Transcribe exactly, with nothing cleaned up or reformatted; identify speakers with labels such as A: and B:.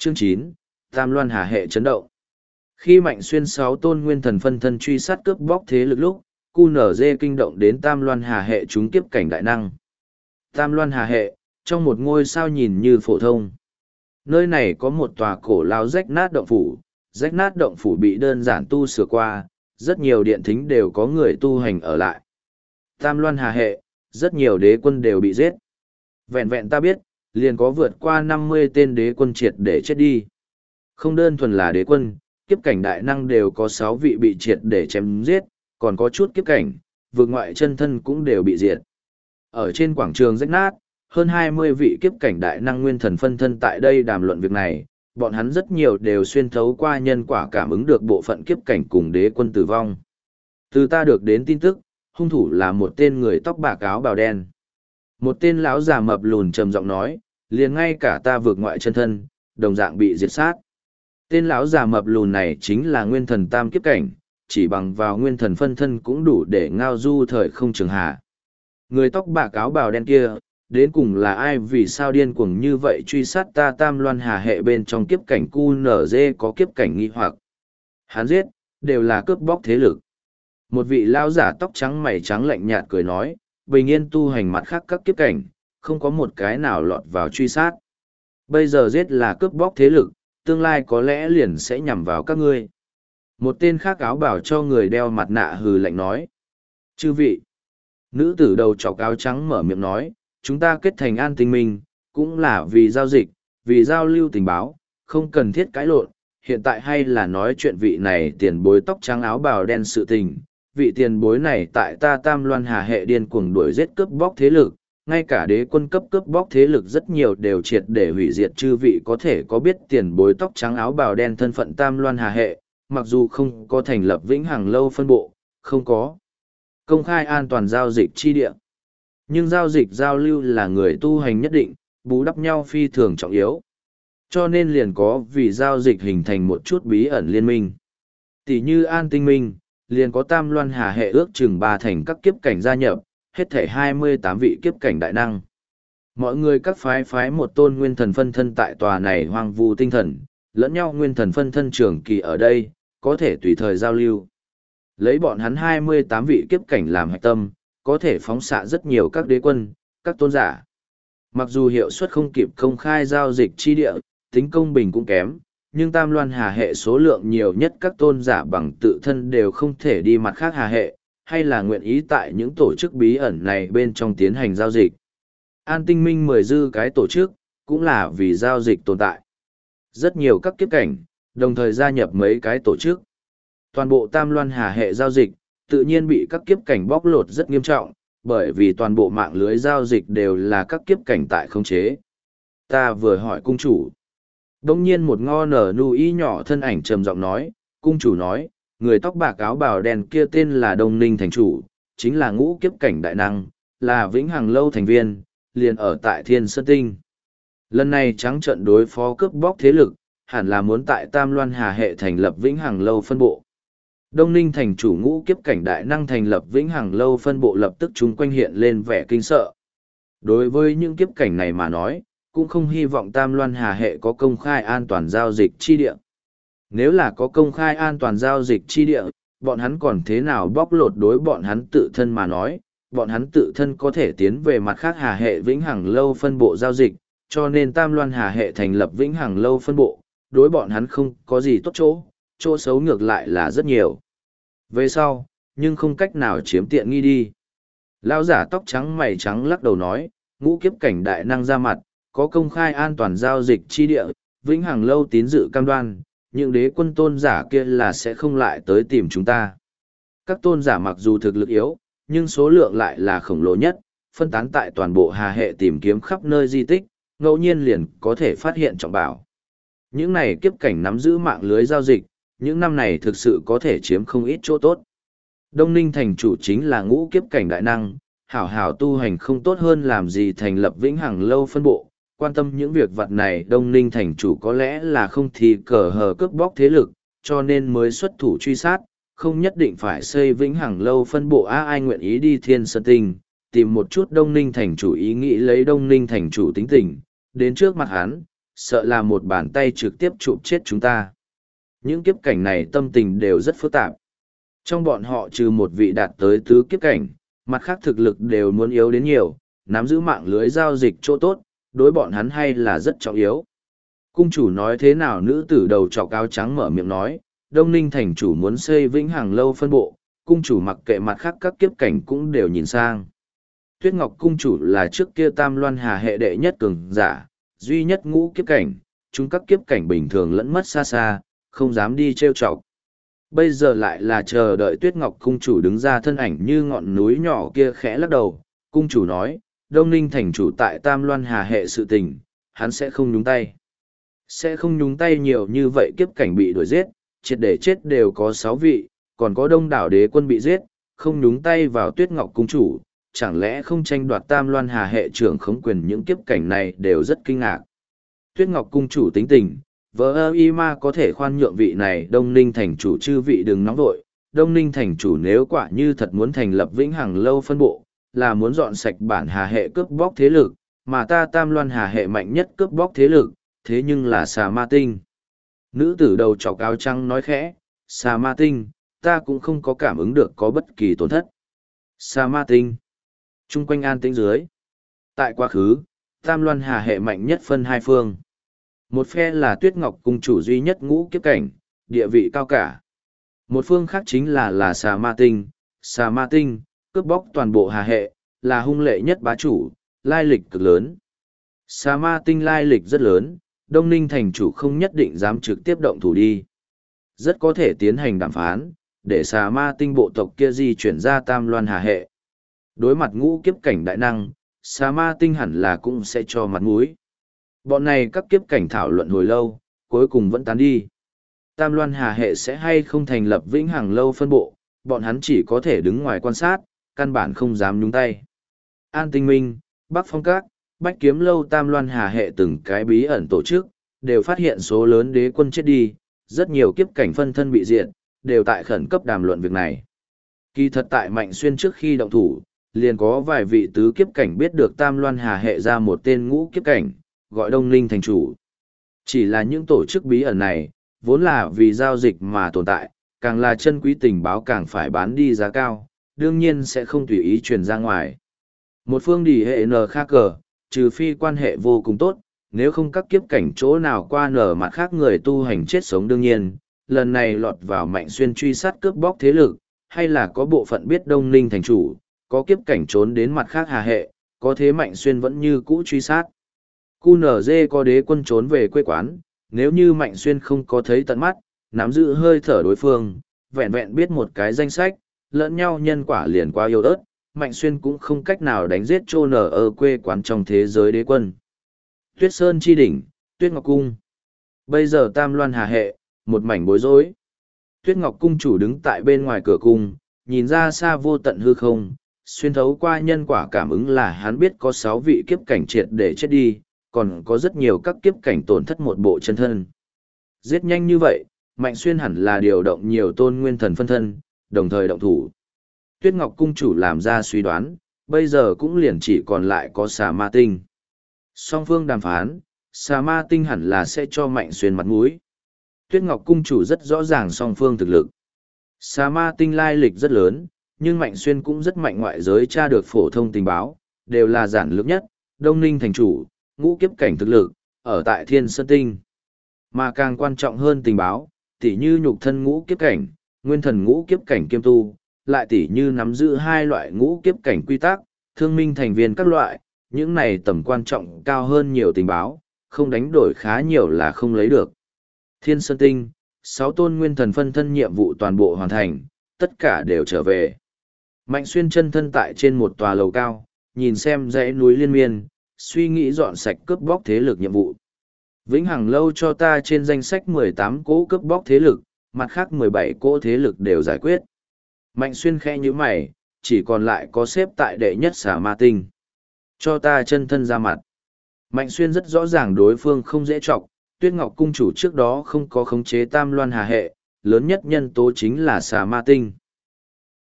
A: Chương chín, Tam Loan Hà hệ chấn động. Khi Mạnh Xuyên sáu tôn nguyên thần phân thân truy sát cướp bóc thế lực lúc, cu nở dê kinh động đến Tam Loan Hà hệ chúng kiếp cảnh đại năng. Tam Loan Hà hệ, trong một ngôi sao nhìn như phổ thông. Nơi này có một tòa cổ lao rách nát động phủ, rách nát động phủ bị đơn giản tu sửa qua, rất nhiều điện thính đều có người tu hành ở lại. Tam Loan Hà hệ, rất nhiều đế quân đều bị giết. Vẹn vẹn ta biết, liền có vượt qua năm mươi tên đế quân triệt để chết đi. Không đơn thuần là đế quân, kiếp cảnh đại năng đều có sáu vị bị triệt để chém giết, còn có chút kiếp cảnh, vượt ngoại chân thân cũng đều bị diệt. Ở trên quảng trường rách nát, hơn hai mươi vị kiếp cảnh đại năng nguyên thần phân thân tại đây đàm luận việc này, bọn hắn rất nhiều đều xuyên thấu qua nhân quả cảm ứng được bộ phận kiếp cảnh cùng đế quân tử vong. Từ ta được đến tin tức, hung thủ là một tên người tóc bạc áo bào đen. Một tên lão già mập lùn trầm giọng nói, liền ngay cả ta vượt ngoại chân thân, đồng dạng bị diệt sát. Tên lão già mập lùn này chính là nguyên thần tam kiếp cảnh, chỉ bằng vào nguyên thần phân thân cũng đủ để ngao du thời không trường hạ. Người tóc bạc áo bào đen kia, đến cùng là ai vì sao điên cuồng như vậy truy sát ta Tam Loan Hà hệ bên trong kiếp cảnh cu nở dê có kiếp cảnh nghi hoặc. Hắn giết, đều là cướp bóc thế lực. Một vị lão giả tóc trắng mày trắng lạnh nhạt cười nói, bình yên tu hành mặt khác các kiếp cảnh, không có một cái nào lọt vào truy sát. Bây giờ giết là cướp bóc thế lực, tương lai có lẽ liền sẽ nhằm vào các ngươi. Một tên khác áo bảo cho người đeo mặt nạ hừ lạnh nói. Chư vị, nữ tử đầu trọc áo trắng mở miệng nói, chúng ta kết thành an tinh minh, cũng là vì giao dịch, vì giao lưu tình báo, không cần thiết cãi lộn. Hiện tại hay là nói chuyện vị này tiền bối tóc trắng áo bào đen sự tình. Vị tiền bối này tại ta Tam Loan Hà hệ điên cuồng đuổi giết cướp bóc thế lực, ngay cả đế quân cấp cướp bóc thế lực rất nhiều đều triệt để hủy diệt. Chư vị có thể có biết tiền bối tóc trắng áo bào đen thân phận Tam Loan Hà hệ, mặc dù không có thành lập vĩnh hằng lâu phân bộ, không có công khai an toàn giao dịch chi địa. Nhưng giao dịch giao lưu là người tu hành nhất định, bù đắp nhau phi thường trọng yếu. Cho nên liền có vì giao dịch hình thành một chút bí ẩn liên minh. Tỷ như An Tinh Minh, liền có Tam Loan Hà hệ ước chừng ba thành các kiếp cảnh gia nhập, hết thể hai mươi tám vị kiếp cảnh đại năng. Mọi người các phái phái một tôn nguyên thần phân thân tại tòa này hoang vu tinh thần, lẫn nhau nguyên thần phân thân trường kỳ ở đây, có thể tùy thời giao lưu. Lấy bọn hắn hai mươi tám vị kiếp cảnh làm hạch tâm, có thể phóng xạ rất nhiều các đế quân, các tôn giả. Mặc dù hiệu suất không kịp công khai giao dịch chi địa, tính công bình cũng kém, nhưng Tam Loan Hà hệ số lượng nhiều nhất các tôn giả bằng tự thân đều không thể đi mặt khác Hà hệ, hay là nguyện ý tại những tổ chức bí ẩn này bên trong tiến hành giao dịch. An Tinh Minh mười dư cái tổ chức, cũng là vì giao dịch tồn tại. Rất nhiều các kiếp cảnh, đồng thời gia nhập mấy cái tổ chức. Toàn bộ Tam Loan Hà hệ giao dịch, tự nhiên bị các kiếp cảnh bóc lột rất nghiêm trọng, bởi vì toàn bộ mạng lưới giao dịch đều là các kiếp cảnh tại khống chế. Ta vừa hỏi cung chủ. Đông nhiên một ngo nở nu y nhỏ thân ảnh trầm giọng nói, cung chủ nói, người tóc bạc áo bào đen kia tên là Đông Ninh thành chủ, chính là ngũ kiếp cảnh đại năng, là vĩnh hằng lâu thành viên, liền ở tại Thiên Sơn Tinh. Lần này trắng trận đối phó cướp bóc thế lực, hẳn là muốn tại Tam Loan Hà hệ thành lập vĩnh hằng lâu phân bộ. Đông Ninh thành chủ ngũ kiếp cảnh đại năng thành lập vĩnh hằng lâu phân bộ lập tức chúng quanh hiện lên vẻ kinh sợ. Đối với những kiếp cảnh này mà nói, cũng không hy vọng Tam Loan Hà hệ có công khai an toàn giao dịch chi địa. Nếu là có công khai an toàn giao dịch chi địa, bọn hắn còn thế nào bóc lột đối bọn hắn tự thân mà nói, bọn hắn tự thân có thể tiến về mặt khác Hà hệ vĩnh hằng lâu phân bộ giao dịch, cho nên Tam Loan Hà hệ thành lập vĩnh hằng lâu phân bộ, đối bọn hắn không có gì tốt chỗ, chỗ xấu ngược lại là rất nhiều. Về sau, nhưng không cách nào chiếm tiện nghi đi. Lão giả tóc trắng mày trắng lắc đầu nói, ngũ kiếp cảnh đại năng ra mặt, có công khai an toàn giao dịch chi địa, vĩnh hằng lâu tín dự cam đoan, những đế quân tôn giả kia là sẽ không lại tới tìm chúng ta. Các tôn giả mặc dù thực lực yếu, nhưng số lượng lại là khổng lồ nhất, phân tán tại toàn bộ Hà hệ tìm kiếm khắp nơi di tích, ngẫu nhiên liền có thể phát hiện trọng bảo. Những này kiếp cảnh nắm giữ mạng lưới giao dịch, những năm này thực sự có thể chiếm không ít chỗ tốt. Đông Ninh thành chủ chính là ngũ kiếp cảnh đại năng, hảo hảo tu hành không tốt hơn làm gì thành lập vĩnh hằng lâu phân bộ, quan tâm những việc vặt này Đông Ninh thành chủ có lẽ là không thì cờ hờ cướp bóc thế lực, cho nên mới xuất thủ truy sát, không nhất định phải xây vĩnh hằng lâu phân bộ a ai nguyện ý đi Thiên Sơn Tinh, tìm một chút Đông Ninh thành chủ ý nghĩ lấy Đông Ninh thành chủ tính tình, đến trước mặt hắn, sợ là một bàn tay trực tiếp chụp chết chúng ta. Những kiếp cảnh này tâm tình đều rất phức tạp. Trong bọn họ trừ một vị đạt tới tứ kiếp cảnh, mặt khác thực lực đều muốn yếu đến nhiều, nắm giữ mạng lưới giao dịch chỗ tốt, đối bọn hắn hay là rất trọng yếu. Cung chủ nói thế nào, nữ tử đầu trọc áo trắng mở miệng nói, Đông Ninh thành chủ muốn xây Vĩnh Hằng lâu phân bộ, cung chủ mặc kệ mặt khác các kiếp cảnh cũng đều nhìn sang. Tuyết Ngọc cung chủ là trước kia Tam Loan Hà hệ đệ nhất cường giả, duy nhất ngũ kiếp cảnh, chúng các kiếp cảnh bình thường lẫn mất xa xa, không dám đi trêu chọc. Bây giờ lại là chờ đợi Tuyết Ngọc cung chủ đứng ra, thân ảnh như ngọn núi nhỏ kia khẽ lắc đầu, cung chủ nói, Đông Ninh thành chủ tại Tam Loan Hà hệ sự tình, hắn sẽ không nhúng tay. Sẽ không nhúng tay nhiều như vậy, kiếp cảnh bị đuổi giết, triệt để chết đều có sáu vị, còn có đông đảo đế quân bị giết, không nhúng tay vào Tuyết Ngọc cung chủ, chẳng lẽ không tranh đoạt Tam Loan Hà hệ trưởng khống quyền. Những kiếp cảnh này đều rất kinh ngạc. Tuyết Ngọc cung chủ tính tình, vợ ơ y ma có thể khoan nhượng vị này. Đông Ninh thành chủ chư vị đừng nóng vội, Đông Ninh thành chủ nếu quả như thật muốn thành lập Vĩnh Hằng lâu phân bộ, là muốn dọn sạch bản Hà hệ cướp bóc thế lực, mà ta Tam Loan Hà hệ mạnh nhất cướp bóc thế lực, thế nhưng là Xà Ma Tinh. Nữ tử đầu trọc áo trắng nói khẽ, Xà Ma Tinh, ta cũng không có cảm ứng được có bất kỳ tổn thất. Xà Ma Tinh. Trung quanh an tĩnh dưới. Tại quá khứ, Tam Loan Hà hệ mạnh nhất phân hai phương. Một phe là Tuyết Ngọc cung chủ duy nhất ngũ kiếp cảnh, địa vị cao cả. Một phương khác chính là là Xà Ma Tinh. Xà Ma Tinh, cướp bóc toàn bộ Hà hệ, là hung lệ nhất bá chủ, lai lịch cực lớn. Xà Ma Tinh lai lịch rất lớn, Đông Ninh thành chủ không nhất định dám trực tiếp động thủ đi. Rất có thể tiến hành đàm phán, để Xà Ma Tinh bộ tộc kia di chuyển ra Tam Loan Hà hệ. Đối mặt ngũ kiếp cảnh đại năng, Xà Ma Tinh hẳn là cũng sẽ cho mặt mũi. Bọn này các kiếp cảnh thảo luận hồi lâu, cuối cùng vẫn tán đi. Tam Loan Hà hệ sẽ hay không thành lập Vĩnh Hằng lâu phân bộ, bọn hắn chỉ có thể đứng ngoài quan sát, căn bản không dám nhúng tay. An Tinh Minh, Bắc Phong Các, Bách Kiếm lâu, Tam Loan Hà hệ từng cái bí ẩn tổ chức, đều phát hiện số lớn đế quân chết đi, rất nhiều kiếp cảnh phân thân bị diệt, đều tại khẩn cấp đàm luận việc này. Kỳ thật tại Mạnh Xuyên trước khi động thủ, liền có vài vị tứ kiếp cảnh biết được Tam Loan Hà hệ ra một tên ngũ kiếp cảnh, gọi Đông Ninh thành chủ. Chỉ là những tổ chức bí ẩn này, vốn là vì giao dịch mà tồn tại, càng là chân quý tình báo càng phải bán đi giá cao, đương nhiên sẽ không tùy ý truyền ra ngoài. Một phương đỉ hệ nờ kha cờ, trừ phi quan hệ vô cùng tốt, nếu không các kiếp cảnh chỗ nào qua nở mặt khác người tu hành chết sống. Đương nhiên, lần này lọt vào Mạnh Xuyên truy sát cướp bóc thế lực, hay là có bộ phận biết Đông Ninh thành chủ, có kiếp cảnh trốn đến mặt khác Hà hệ, có thế Mạnh Xuyên vẫn như cũ truy sát. quy en giê có đế quân trốn về quê quán, nếu như Mạnh Xuyên không có thấy tận mắt, nắm giữ hơi thở đối phương, vẹn vẹn biết một cái danh sách, lẫn nhau nhân quả liền quá yếu ớt, Mạnh Xuyên cũng không cách nào đánh giết trô nở ở quê quán trong thế giới đế quân. Tuyết Sơn chi đỉnh, Tuyết Ngọc cung. Bây giờ Tam Loan Hà hệ, một mảnh bối rối. Tuyết Ngọc cung chủ đứng tại bên ngoài cửa cung, nhìn ra xa vô tận hư không, xuyên thấu qua nhân quả cảm ứng là hắn biết có sáu vị kiếp cảnh triệt để chết đi, còn có rất nhiều các kiếp cảnh tổn thất một bộ chân thân. Giết nhanh như vậy, Mạnh Xuyên hẳn là điều động nhiều tôn nguyên thần phân thân, đồng thời động thủ. Tuyết Ngọc cung chủ làm ra suy đoán, bây giờ cũng liền chỉ còn lại có Xà Ma Tinh. Song phương đàm phán, Xà Ma Tinh hẳn là sẽ cho Mạnh Xuyên mặt mũi. Tuyết Ngọc cung chủ rất rõ ràng song phương thực lực. Xà Ma Tinh lai lịch rất lớn, nhưng Mạnh Xuyên cũng rất mạnh, ngoại giới tra được phổ thông tình báo, đều là giản lược nhất, Đông Ninh thành chủ, ngũ kiếp cảnh thực lực, ở tại Thiên Sơn Tinh. Mà càng quan trọng hơn tình báo, tỉ như nhục thân ngũ kiếp cảnh, nguyên thần ngũ kiếp cảnh kiêm tu, lại tỉ như nắm giữ hai loại ngũ kiếp cảnh quy tắc, thương minh thành viên các loại, những này tầm quan trọng cao hơn nhiều tình báo, không đánh đổi khá nhiều là không lấy được. Thiên Sơn Tinh, sáu tôn nguyên thần phân thân nhiệm vụ toàn bộ hoàn thành, tất cả đều trở về. Mạnh Xuyên chân thân tại trên một tòa lầu cao, nhìn xem dãy núi liên miên, suy nghĩ dọn sạch cướp bóc thế lực nhiệm vụ. Vĩnh Hằng lâu cho ta trên danh sách mười tám cỗ cướp bóc thế lực, mặt khác mười bảy cỗ thế lực đều giải quyết. Mạnh Xuyên khẽ như mày, chỉ còn lại có xếp tại đệ nhất Xà Ma Tinh. Cho ta chân thân ra mặt. Mạnh Xuyên rất rõ ràng đối phương không dễ chọc, Tuyết Ngọc cung chủ trước đó không có khống chế Tam Loan Hà hệ, lớn nhất nhân tố chính là Xà Ma Tinh.